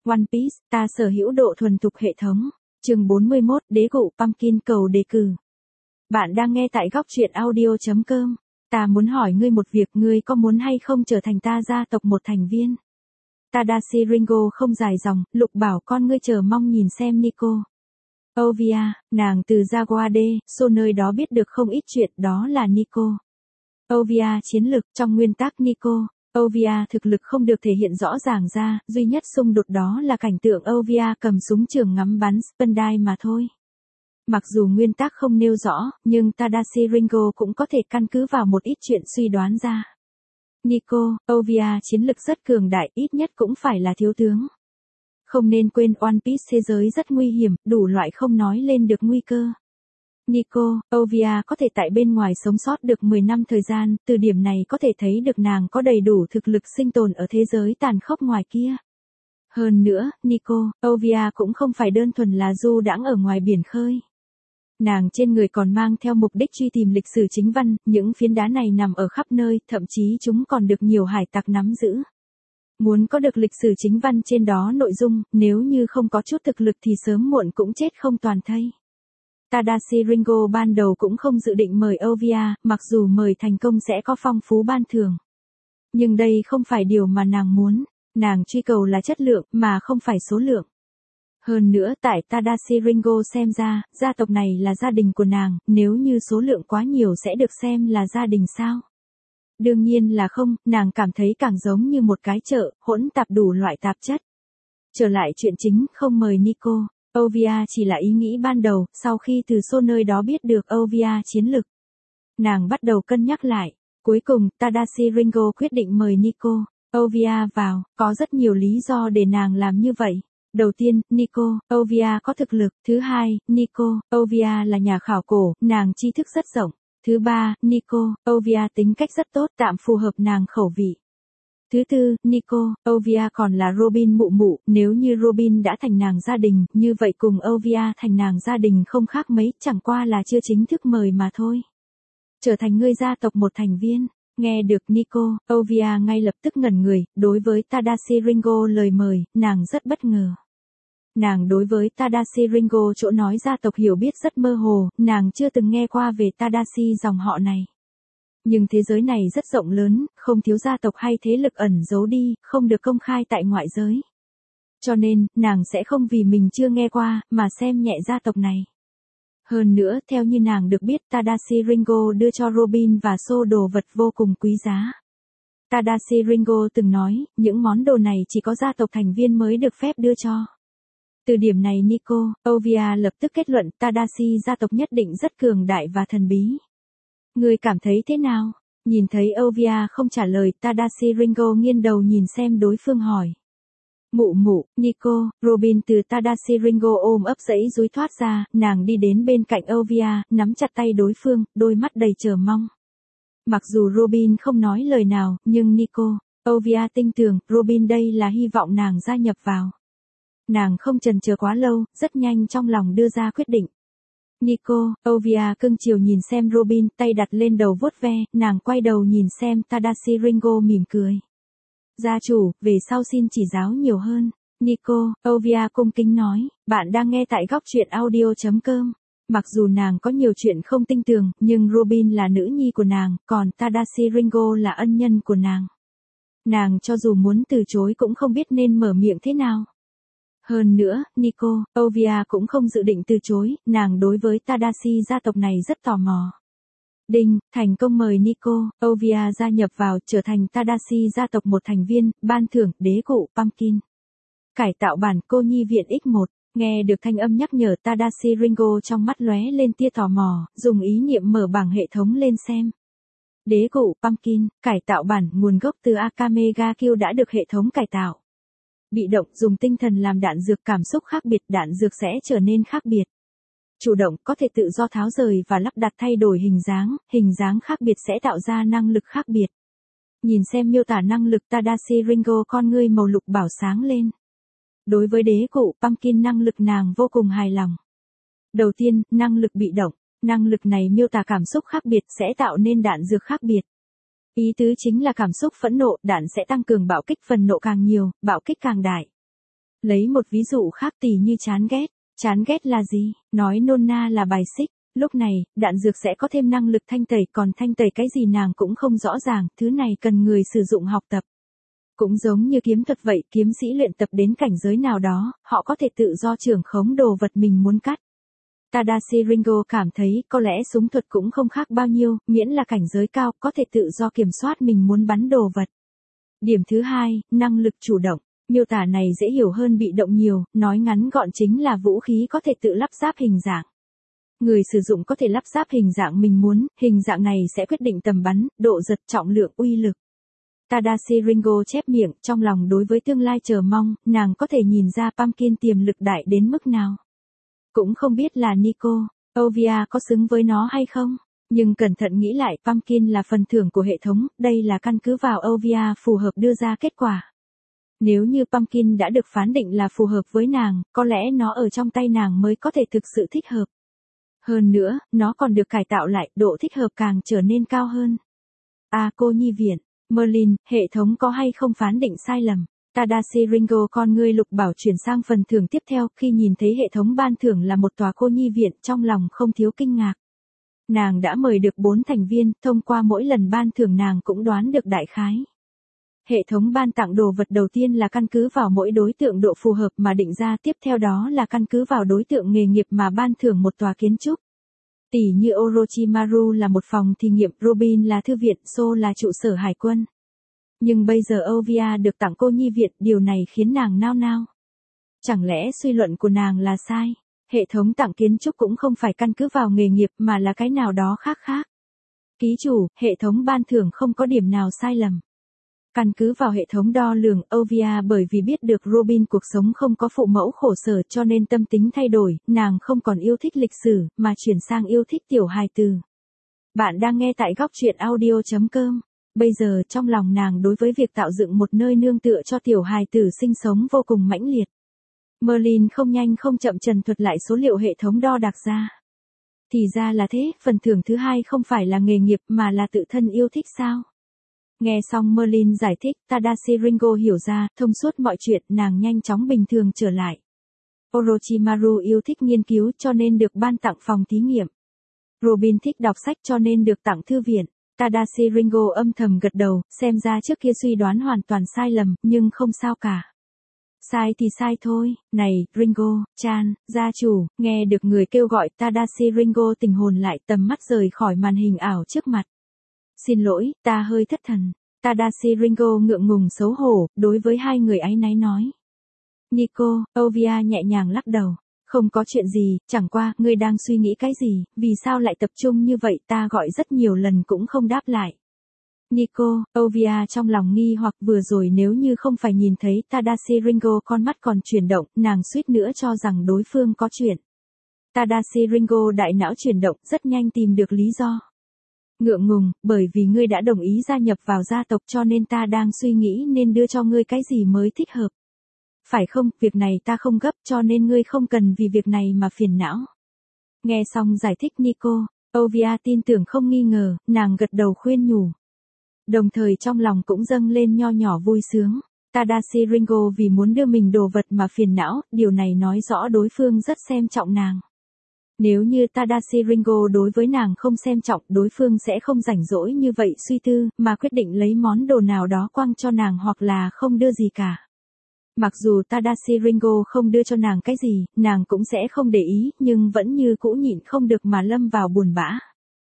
One Piece, ta sở hữu độ thuần thục hệ thống. Chương 41, đế cụ Pumpkin cầu đề cử. Bạn đang nghe tại góc truyện audio.com. Ta muốn hỏi ngươi một việc, ngươi có muốn hay không trở thành ta gia tộc một thành viên? Tadashi Ringo không dài dòng, lục bảo con ngươi chờ mong nhìn xem Nico. Ovia, nàng từ Jaguade, Sô nơi đó biết được không ít chuyện, đó là Nico. Ovia chiến lực, trong nguyên tắc Nico. Ovia thực lực không được thể hiện rõ ràng ra, duy nhất xung đột đó là cảnh tượng Ovia cầm súng trường ngắm bắn Spandai mà thôi. Mặc dù nguyên tắc không nêu rõ, nhưng Tadashi Ringo cũng có thể căn cứ vào một ít chuyện suy đoán ra. Nico, Ovia chiến lực rất cường đại, ít nhất cũng phải là thiếu tướng. Không nên quên One Piece thế giới rất nguy hiểm, đủ loại không nói lên được nguy cơ. Nico, Ovia có thể tại bên ngoài sống sót được 10 năm thời gian, từ điểm này có thể thấy được nàng có đầy đủ thực lực sinh tồn ở thế giới tàn khốc ngoài kia. Hơn nữa, Nico, Ovia cũng không phải đơn thuần là du đãng ở ngoài biển khơi. Nàng trên người còn mang theo mục đích truy tìm lịch sử chính văn, những phiến đá này nằm ở khắp nơi, thậm chí chúng còn được nhiều hải tặc nắm giữ. Muốn có được lịch sử chính văn trên đó nội dung, nếu như không có chút thực lực thì sớm muộn cũng chết không toàn thây. Tadashi Ringo ban đầu cũng không dự định mời Ovia, mặc dù mời thành công sẽ có phong phú ban thưởng. Nhưng đây không phải điều mà nàng muốn, nàng truy cầu là chất lượng, mà không phải số lượng. Hơn nữa tại Tadashi Ringo xem ra, gia tộc này là gia đình của nàng, nếu như số lượng quá nhiều sẽ được xem là gia đình sao? Đương nhiên là không, nàng cảm thấy càng giống như một cái chợ, hỗn tạp đủ loại tạp chất. Trở lại chuyện chính, không mời Nico. Ovia chỉ là ý nghĩ ban đầu, sau khi từ Sô nơi đó biết được Ovia chiến lực. Nàng bắt đầu cân nhắc lại. Cuối cùng, Tadashi Ringo quyết định mời Nico, Ovia vào, có rất nhiều lý do để nàng làm như vậy. Đầu tiên, Nico, Ovia có thực lực. Thứ hai, Nico, Ovia là nhà khảo cổ, nàng tri thức rất rộng. Thứ ba, Nico, Ovia tính cách rất tốt, tạm phù hợp nàng khẩu vị. Thứ tư, Nico, Ovia còn là Robin mụ mụ, nếu như Robin đã thành nàng gia đình, như vậy cùng Ovia thành nàng gia đình không khác mấy, chẳng qua là chưa chính thức mời mà thôi. Trở thành ngươi gia tộc một thành viên, nghe được Nico, Ovia ngay lập tức ngẩn người, đối với Tadashi Ringo lời mời, nàng rất bất ngờ. Nàng đối với Tadashi Ringo chỗ nói gia tộc hiểu biết rất mơ hồ, nàng chưa từng nghe qua về Tadashi dòng họ này. Nhưng thế giới này rất rộng lớn, không thiếu gia tộc hay thế lực ẩn giấu đi, không được công khai tại ngoại giới. Cho nên, nàng sẽ không vì mình chưa nghe qua, mà xem nhẹ gia tộc này. Hơn nữa, theo như nàng được biết, Tadashi Ringo đưa cho Robin và Sô đồ vật vô cùng quý giá. Tadashi Ringo từng nói, những món đồ này chỉ có gia tộc thành viên mới được phép đưa cho. Từ điểm này Nico, Ovia lập tức kết luận Tadashi gia tộc nhất định rất cường đại và thần bí. Ngươi cảm thấy thế nào? Nhìn thấy Ovia không trả lời, Tadashi Ringo nghiêng đầu nhìn xem đối phương hỏi. Mụ mụ, Nico, Robin từ Tadashi Ringo ôm ấp dãy dúi thoát ra, nàng đi đến bên cạnh Ovia, nắm chặt tay đối phương, đôi mắt đầy chờ mong. Mặc dù Robin không nói lời nào, nhưng Nico, Ovia tin tưởng, Robin đây là hy vọng nàng gia nhập vào. Nàng không chần chờ quá lâu, rất nhanh trong lòng đưa ra quyết định. Nico, Ovia cưng chiều nhìn xem Robin, tay đặt lên đầu vuốt ve, nàng quay đầu nhìn xem Tadashi Ringo mỉm cười. Gia chủ, về sau xin chỉ giáo nhiều hơn. Nico, Ovia cung kính nói, bạn đang nghe tại góc truyện audio.com. Mặc dù nàng có nhiều chuyện không tin tưởng, nhưng Robin là nữ nhi của nàng, còn Tadashi Ringo là ân nhân của nàng. Nàng cho dù muốn từ chối cũng không biết nên mở miệng thế nào. Hơn nữa, Nico, Ovia cũng không dự định từ chối, nàng đối với Tadashi gia tộc này rất tò mò. Đinh, thành công mời Nico, Ovia gia nhập vào, trở thành Tadashi gia tộc một thành viên, ban thưởng, đế cụ Pumpkin. Cải tạo bản cô nhi viện X1, nghe được thanh âm nhắc nhở Tadashi Ringo trong mắt lóe lên tia tò mò, dùng ý niệm mở bảng hệ thống lên xem. Đế cụ Pumpkin, cải tạo bản nguồn gốc từ Akame ga Kill đã được hệ thống cải tạo. Bị động, dùng tinh thần làm đạn dược, cảm xúc khác biệt, đạn dược sẽ trở nên khác biệt. Chủ động, có thể tự do tháo rời và lắp đặt thay đổi hình dáng khác biệt sẽ tạo ra năng lực khác biệt. Nhìn xem miêu tả năng lực Tadashi Ringo con ngươi màu lục bảo sáng lên. Đối với đế cụ Pumpkin năng lực nàng vô cùng hài lòng. Đầu tiên, năng lực bị động, năng lực này miêu tả cảm xúc khác biệt sẽ tạo nên đạn dược khác biệt. Ý tứ chính là cảm xúc phẫn nộ, đạn sẽ tăng cường bạo kích, phần nộ càng nhiều, bạo kích càng đại. Lấy một ví dụ khác tỉ như chán ghét. Chán ghét là gì? Nói nôm na là bài xích. Lúc này, đạn dược sẽ có thêm năng lực thanh tẩy, còn thanh tẩy cái gì nàng cũng không rõ ràng, thứ này cần người sử dụng học tập. Cũng giống như kiếm thuật vậy, kiếm sĩ luyện tập đến cảnh giới nào đó, họ có thể tự do trưởng khống đồ vật mình muốn cắt. Tadashi Ringo cảm thấy có lẽ súng thuật cũng không khác bao nhiêu, miễn là cảnh giới cao, có thể tự do kiểm soát mình muốn bắn đồ vật. Điểm thứ hai, năng lực chủ động. Miêu tả này dễ hiểu hơn bị động nhiều, nói ngắn gọn chính là vũ khí có thể tự lắp ráp hình dạng. Người sử dụng có thể lắp ráp hình dạng mình muốn, hình dạng này sẽ quyết định tầm bắn, độ giật, trọng lượng, uy lực. Tadashi Ringo chép miệng, trong lòng đối với tương lai chờ mong, nàng có thể nhìn ra Pumpkin tiềm lực đại đến mức nào. Cũng không biết là Nico, Ovia có xứng với nó hay không, nhưng cẩn thận nghĩ lại, Pumpkin là phần thưởng của hệ thống, đây là căn cứ vào Ovia phù hợp đưa ra kết quả. Nếu như Pumpkin đã được phán định là phù hợp với nàng, có lẽ nó ở trong tay nàng mới có thể thực sự thích hợp. Hơn nữa, nó còn được cải tạo lại, độ thích hợp càng trở nên cao hơn. Cô nhi viện, Merlin, hệ thống có hay không phán định sai lầm? Tadashi Ringo con ngươi lục bảo chuyển sang phần thưởng tiếp theo, khi nhìn thấy hệ thống ban thưởng là một tòa cô nhi viện, trong lòng không thiếu kinh ngạc. Nàng đã mời được 4 thành viên, thông qua mỗi lần ban thưởng nàng cũng đoán được đại khái. Hệ thống ban tặng đồ vật đầu tiên là căn cứ vào mỗi đối tượng độ phù hợp mà định ra, tiếp theo đó là căn cứ vào đối tượng nghề nghiệp mà ban thưởng một tòa kiến trúc. Tỷ như Orochimaru là một phòng thí nghiệm, Robin là thư viện, So là trụ sở hải quân. Nhưng bây giờ Ovia được tặng cô nhi viện, điều này khiến nàng nao nao. Chẳng lẽ suy luận của nàng là sai? Hệ thống tặng kiến trúc cũng không phải căn cứ vào nghề nghiệp mà là cái nào đó khác khác. Ký chủ, hệ thống ban thưởng không có điểm nào sai lầm. Căn cứ vào hệ thống đo lường, Ovia bởi vì biết được Robin cuộc sống không có phụ mẫu khổ sở cho nên tâm tính thay đổi, nàng không còn yêu thích lịch sử, mà chuyển sang yêu thích tiểu hài từ. Bạn đang nghe tại góc truyện audio.com. Bây giờ trong lòng nàng đối với việc tạo dựng một nơi nương tựa cho tiểu hài tử sinh sống vô cùng mãnh liệt. Merlin không nhanh không chậm trần thuật lại số liệu hệ thống đo đạc ra. Thì ra là thế, phần thưởng thứ hai không phải là nghề nghiệp mà là tự thân yêu thích sao? Nghe xong Merlin giải thích, Tadashi Ringo hiểu ra, thông suốt mọi chuyện, nàng nhanh chóng bình thường trở lại. Orochimaru yêu thích nghiên cứu cho nên được ban tặng phòng thí nghiệm. Robin thích đọc sách cho nên được tặng thư viện. Tadashi Ringo âm thầm gật đầu, xem ra trước kia suy đoán hoàn toàn sai lầm, nhưng không sao cả. Sai thì sai thôi, này, Ringo-chan, gia chủ, nghe được người kêu gọi, Tadashi Ringo tỉnh hồn lại, tầm mắt rời khỏi màn hình ảo trước mặt. Xin lỗi, ta hơi thất thần. Tadashi Ringo ngượng ngùng xấu hổ, đối với hai người áy náy nói. Nico, Ovia nhẹ nhàng lắc đầu. Không có chuyện gì, chẳng qua, ngươi đang suy nghĩ cái gì, vì sao lại tập trung như vậy, ta gọi rất nhiều lần cũng không đáp lại. Nico, Ovia trong lòng nghi hoặc vừa rồi nếu như không phải nhìn thấy Tadashi Ringo con mắt còn chuyển động, nàng suýt nữa cho rằng đối phương có chuyện. Tadashi Ringo đại não chuyển động, rất nhanh tìm được lý do. Ngượng ngùng, bởi vì ngươi đã đồng ý gia nhập vào gia tộc cho nên ta đang suy nghĩ nên đưa cho ngươi cái gì mới thích hợp. Phải không, việc này ta không gấp cho nên ngươi không cần vì việc này mà phiền não. Nghe xong giải thích Nico, Ovia tin tưởng không nghi ngờ, nàng gật đầu khuyên nhủ. Đồng thời trong lòng cũng dâng lên nho nhỏ vui sướng. Tadashi Ringo vì muốn đưa mình đồ vật mà phiền não, điều này nói rõ đối phương rất xem trọng nàng. Nếu như Tadashi Ringo đối với nàng không xem trọng, đối phương sẽ không rảnh rỗi như vậy suy tư, mà quyết định lấy món đồ nào đó quăng cho nàng hoặc là không đưa gì cả. Mặc dù Tadashi Ringo không đưa cho nàng cái gì, nàng cũng sẽ không để ý, nhưng vẫn như cũ nhịn không được mà lâm vào buồn bã.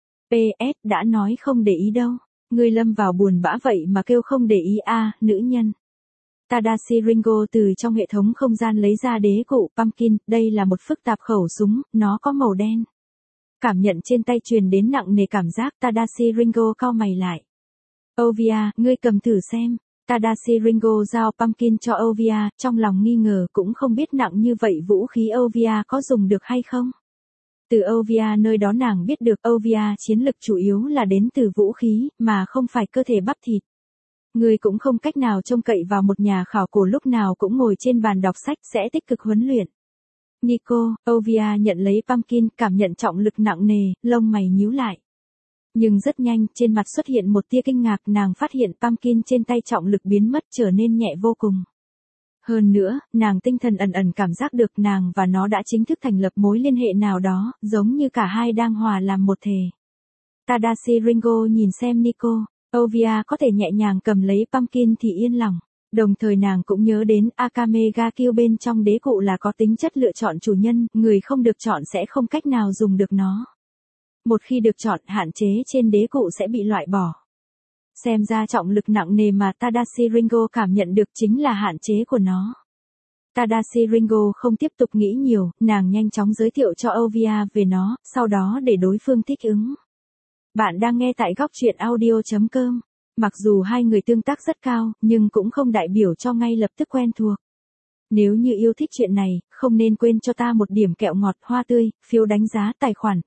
PS đã nói không để ý đâu, ngươi lâm vào buồn bã vậy mà kêu không để ý nữ nhân. Tadashi Ringo từ trong hệ thống không gian lấy ra đế cụ Pumpkin, đây là một phức tạp khẩu súng, nó có màu đen. Cảm nhận trên tay truyền đến nặng nề cảm giác, Tadashi Ringo cau mày lại. Ovia, ngươi cầm thử xem. Tadashi Ringo giao Pumpkin cho Ovia, trong lòng nghi ngờ cũng không biết nặng như vậy vũ khí Ovia có dùng được hay không. Từ Ovia nơi đó nàng biết được Ovia chiến lực chủ yếu là đến từ vũ khí, mà không phải cơ thể bắp thịt. Người cũng không cách nào trông cậy vào một nhà khảo cổ lúc nào cũng ngồi trên bàn đọc sách sẽ tích cực huấn luyện. Nico, Ovia nhận lấy Pumpkin, cảm nhận trọng lực nặng nề, lông mày nhíu lại. Nhưng rất nhanh, trên mặt xuất hiện một tia kinh ngạc, nàng phát hiện Pumpkin trên tay trọng lực biến mất trở nên nhẹ vô cùng. Hơn nữa, nàng tinh thần ẩn ẩn cảm giác được nàng và nó đã chính thức thành lập mối liên hệ nào đó, giống như cả hai đang hòa làm một thể. Tadashi Ringo nhìn xem Nico, Ovia có thể nhẹ nhàng cầm lấy Pumpkin thì yên lòng. Đồng thời nàng cũng nhớ đến Akame ga Kill bên trong đế cụ là có tính chất lựa chọn chủ nhân, người không được chọn sẽ không cách nào dùng được nó. Một khi được chọn, hạn chế trên đế cụ sẽ bị loại bỏ. Xem ra trọng lực nặng nề mà Tadashi Ringo cảm nhận được chính là hạn chế của nó. Tadashi Ringo không tiếp tục nghĩ nhiều, nàng nhanh chóng giới thiệu cho Ovia về nó, sau đó để đối phương thích ứng. Bạn đang nghe tại góc truyện audio.com. Mặc dù hai người tương tác rất cao, nhưng cũng không đại biểu cho ngay lập tức quen thuộc. Nếu như yêu thích chuyện này, không nên quên cho ta một điểm kẹo ngọt hoa tươi, phiếu đánh giá tài khoản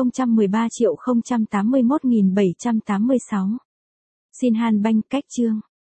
700.013.081.786. Xin Han Banh cách chương.